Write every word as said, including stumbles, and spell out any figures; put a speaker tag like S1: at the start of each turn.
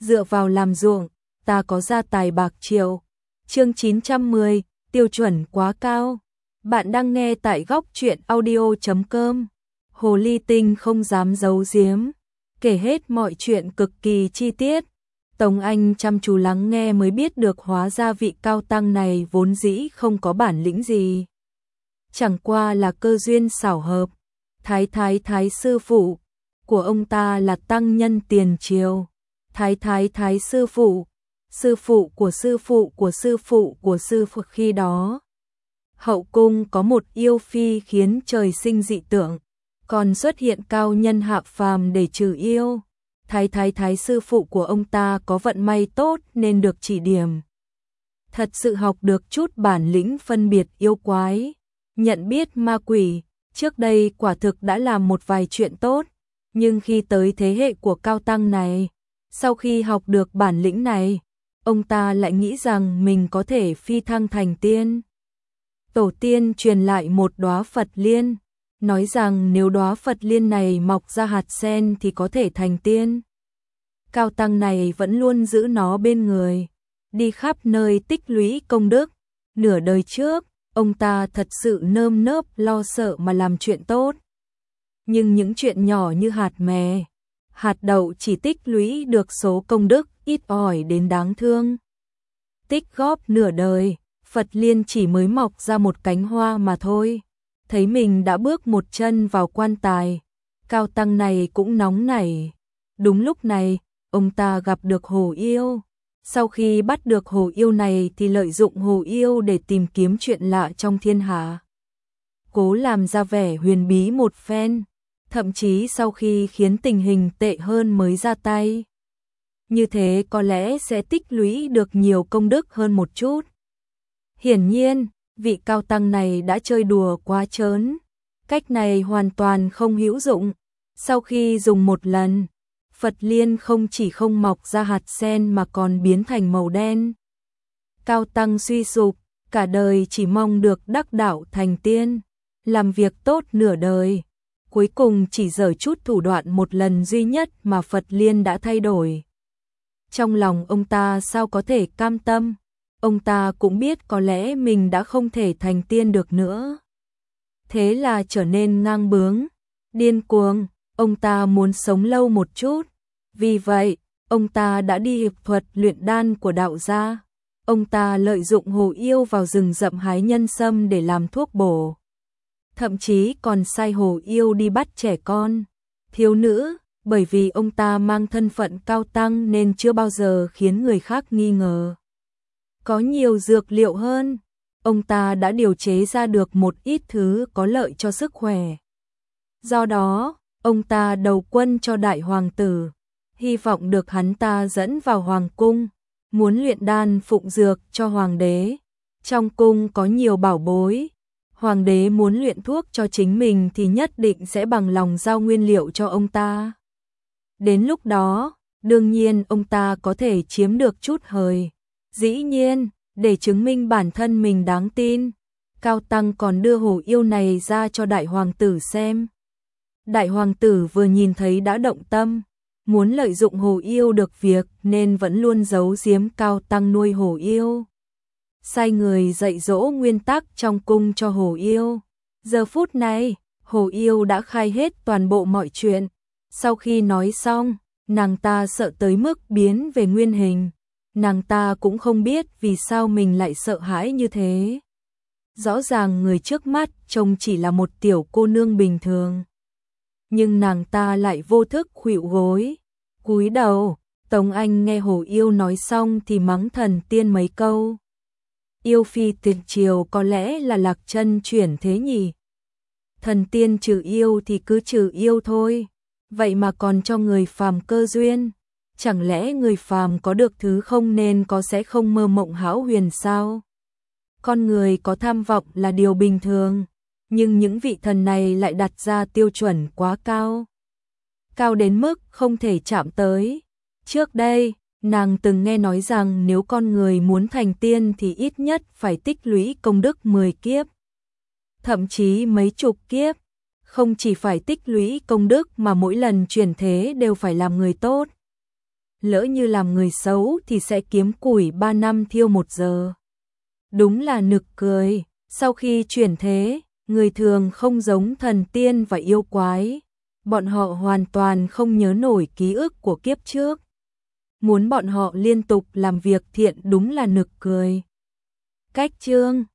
S1: dựa vào làm ruộng, ta có gia tài bạc triệu. Chương chín trăm mười, tiêu chuẩn quá cao. Bạn đang nghe tại góc truyện audio chấm com. Hồ ly tinh không dám giấu giếm, kể hết mọi chuyện cực kỳ chi tiết. Tống Anh chăm chú lắng nghe mới biết được hóa ra vị cao tăng này vốn dĩ không có bản lĩnh gì. Chẳng qua là cơ duyên xảo hợp. Thái thái thái sư phụ của ông ta là tăng nhân tiền triều. Thái thái thái sư phụ, sư phụ của sư phụ của sư phụ của sư phụ khi đó. Hậu cung có một yêu phi khiến trời sinh dị tượng, còn xuất hiện cao nhân hạ phàm để trừ yêu. Thái thái thái sư phụ của ông ta có vận may tốt nên được chỉ điểm. Thật sự học được chút bản lĩnh phân biệt yêu quái, nhận biết ma quỷ. Trước đây quả thực đã làm một vài chuyện tốt, nhưng khi tới thế hệ của cao tăng này, sau khi học được bản lĩnh này, ông ta lại nghĩ rằng mình có thể phi thăng thành tiên. Tổ tiên truyền lại một đóa Phật liên, nói rằng nếu đóa Phật liên này mọc ra hạt sen thì có thể thành tiên. Cao tăng này vẫn luôn giữ nó bên người, đi khắp nơi tích lũy công đức. Nửa đời trước, ông ta thật sự nơm nớp lo sợ mà làm chuyện tốt. Nhưng những chuyện nhỏ như hạt mè, hạt đậu chỉ tích lũy được số công đức ít ỏi đến đáng thương. Tích góp nửa đời, Phật liên chỉ mới mọc ra một cánh hoa mà thôi. Thấy mình đã bước một chân vào quan tài, cao tăng này cũng nóng nảy. Đúng lúc này, ông ta gặp được hồ yêu. Sau khi bắt được hồ yêu này thì lợi dụng hồ yêu để tìm kiếm chuyện lạ trong thiên hạ. Cố làm ra vẻ huyền bí một phen, thậm chí sau khi khiến tình hình tệ hơn mới ra tay. Như thế có lẽ sẽ tích lũy được nhiều công đức hơn một chút. Hiển nhiên, vị cao tăng này đã chơi đùa quá trớn. Cách này hoàn toàn không hữu dụng. Sau khi dùng một lần, Phật liên không chỉ không mọc ra hạt sen mà còn biến thành màu đen. Cao tăng suy sụp, cả đời chỉ mong được đắc đạo thành tiên, làm việc tốt nửa đời. Cuối cùng chỉ giở chút thủ đoạn một lần duy nhất mà Phật liên đã thay đổi. Trong lòng ông ta sao có thể cam tâm, ông ta cũng biết có lẽ mình đã không thể thành tiên được nữa. Thế là trở nên ngang bướng, điên cuồng, ông ta muốn sống lâu một chút. Vì vậy, ông ta đã đi hiệp thuật luyện đan của đạo gia. Ông ta lợi dụng hồ yêu vào rừng rậm hái nhân sâm để làm thuốc bổ. Thậm chí còn sai hồ yêu đi bắt trẻ con, thiếu nữ, bởi vì ông ta mang thân phận cao tăng nên chưa bao giờ khiến người khác nghi ngờ. Có nhiều dược liệu hơn, ông ta đã điều chế ra được một ít thứ có lợi cho sức khỏe. Do đó, ông ta đầu quân cho đại hoàng tử, hy vọng được hắn ta dẫn vào hoàng cung, muốn luyện đan phụng dược cho hoàng đế. Trong cung có nhiều bảo bối, hoàng đế muốn luyện thuốc cho chính mình thì nhất định sẽ bằng lòng giao nguyên liệu cho ông ta. Đến lúc đó, đương nhiên ông ta có thể chiếm được chút hời. Dĩ nhiên, để chứng minh bản thân mình đáng tin, cao tăng còn đưa hồ yêu này ra cho đại hoàng tử xem. Đại hoàng tử vừa nhìn thấy đã động tâm, muốn lợi dụng hồ yêu được việc nên vẫn luôn giấu giếm cao tăng nuôi hồ yêu. Sai người dạy dỗ nguyên tắc trong cung cho hồ yêu. Giờ phút này, hồ yêu đã khai hết toàn bộ mọi chuyện. Sau khi nói xong, nàng ta sợ tới mức biến về nguyên hình. Nàng ta cũng không biết vì sao mình lại sợ hãi như thế. Rõ ràng người trước mắt trông chỉ là một tiểu cô nương bình thường. Nhưng nàng ta lại vô thức khuỵu gối, cúi đầu. Tống Anh nghe hồ yêu nói xong thì mắng thần tiên mấy câu. Yêu phi tiền triều có lẽ là lạc chân chuyển thế nhỉ? Thần tiên trừ yêu thì cứ trừ yêu thôi, vậy mà còn cho người phàm cơ duyên. Chẳng lẽ người phàm có được thứ không nên có sẽ không mơ mộng hão huyền sao? Con người có tham vọng là điều bình thường, nhưng những vị thần này lại đặt ra tiêu chuẩn quá cao. Cao đến mức không thể chạm tới. Trước đây, nàng từng nghe nói rằng nếu con người muốn thành tiên thì ít nhất phải tích lũy công đức mười kiếp. Thậm chí mấy chục kiếp. Không chỉ phải tích lũy công đức mà mỗi lần chuyển thế đều phải làm người tốt. lỡ như làm người xấu thì sẽ kiếm củi ba năm thiêu một giờ. Đúng là nực cười, sau khi chuyển thế, người thường không giống thần tiên và yêu quái, bọn họ hoàn toàn không nhớ nổi ký ức của kiếp trước. Muốn bọn họ liên tục làm việc thiện đúng là nực cười. Cách chương